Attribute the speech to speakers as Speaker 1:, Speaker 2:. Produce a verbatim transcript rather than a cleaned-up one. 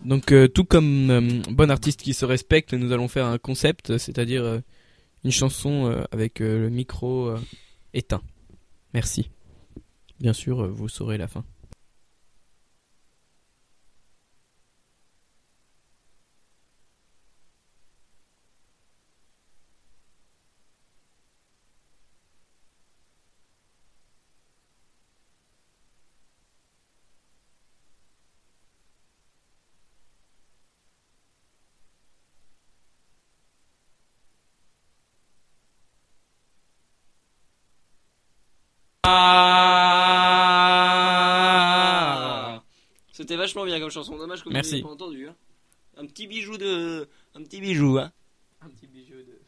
Speaker 1: Donc euh, tout comme euh, bon artiste qui se respecte, nous allons faire un concept, c'est-à-dire euh, une chanson euh, avec euh, le micro euh, éteint. Merci. Bien sûr, euh, vous saurez la fin.
Speaker 2: Ah, c'était vachement bien comme chanson. Dommage que vous
Speaker 1: Merci.
Speaker 2: n'ayez pas entendu. Hein. Un petit bijou de, un petit bijou. Hein.
Speaker 1: Un petit bijou de...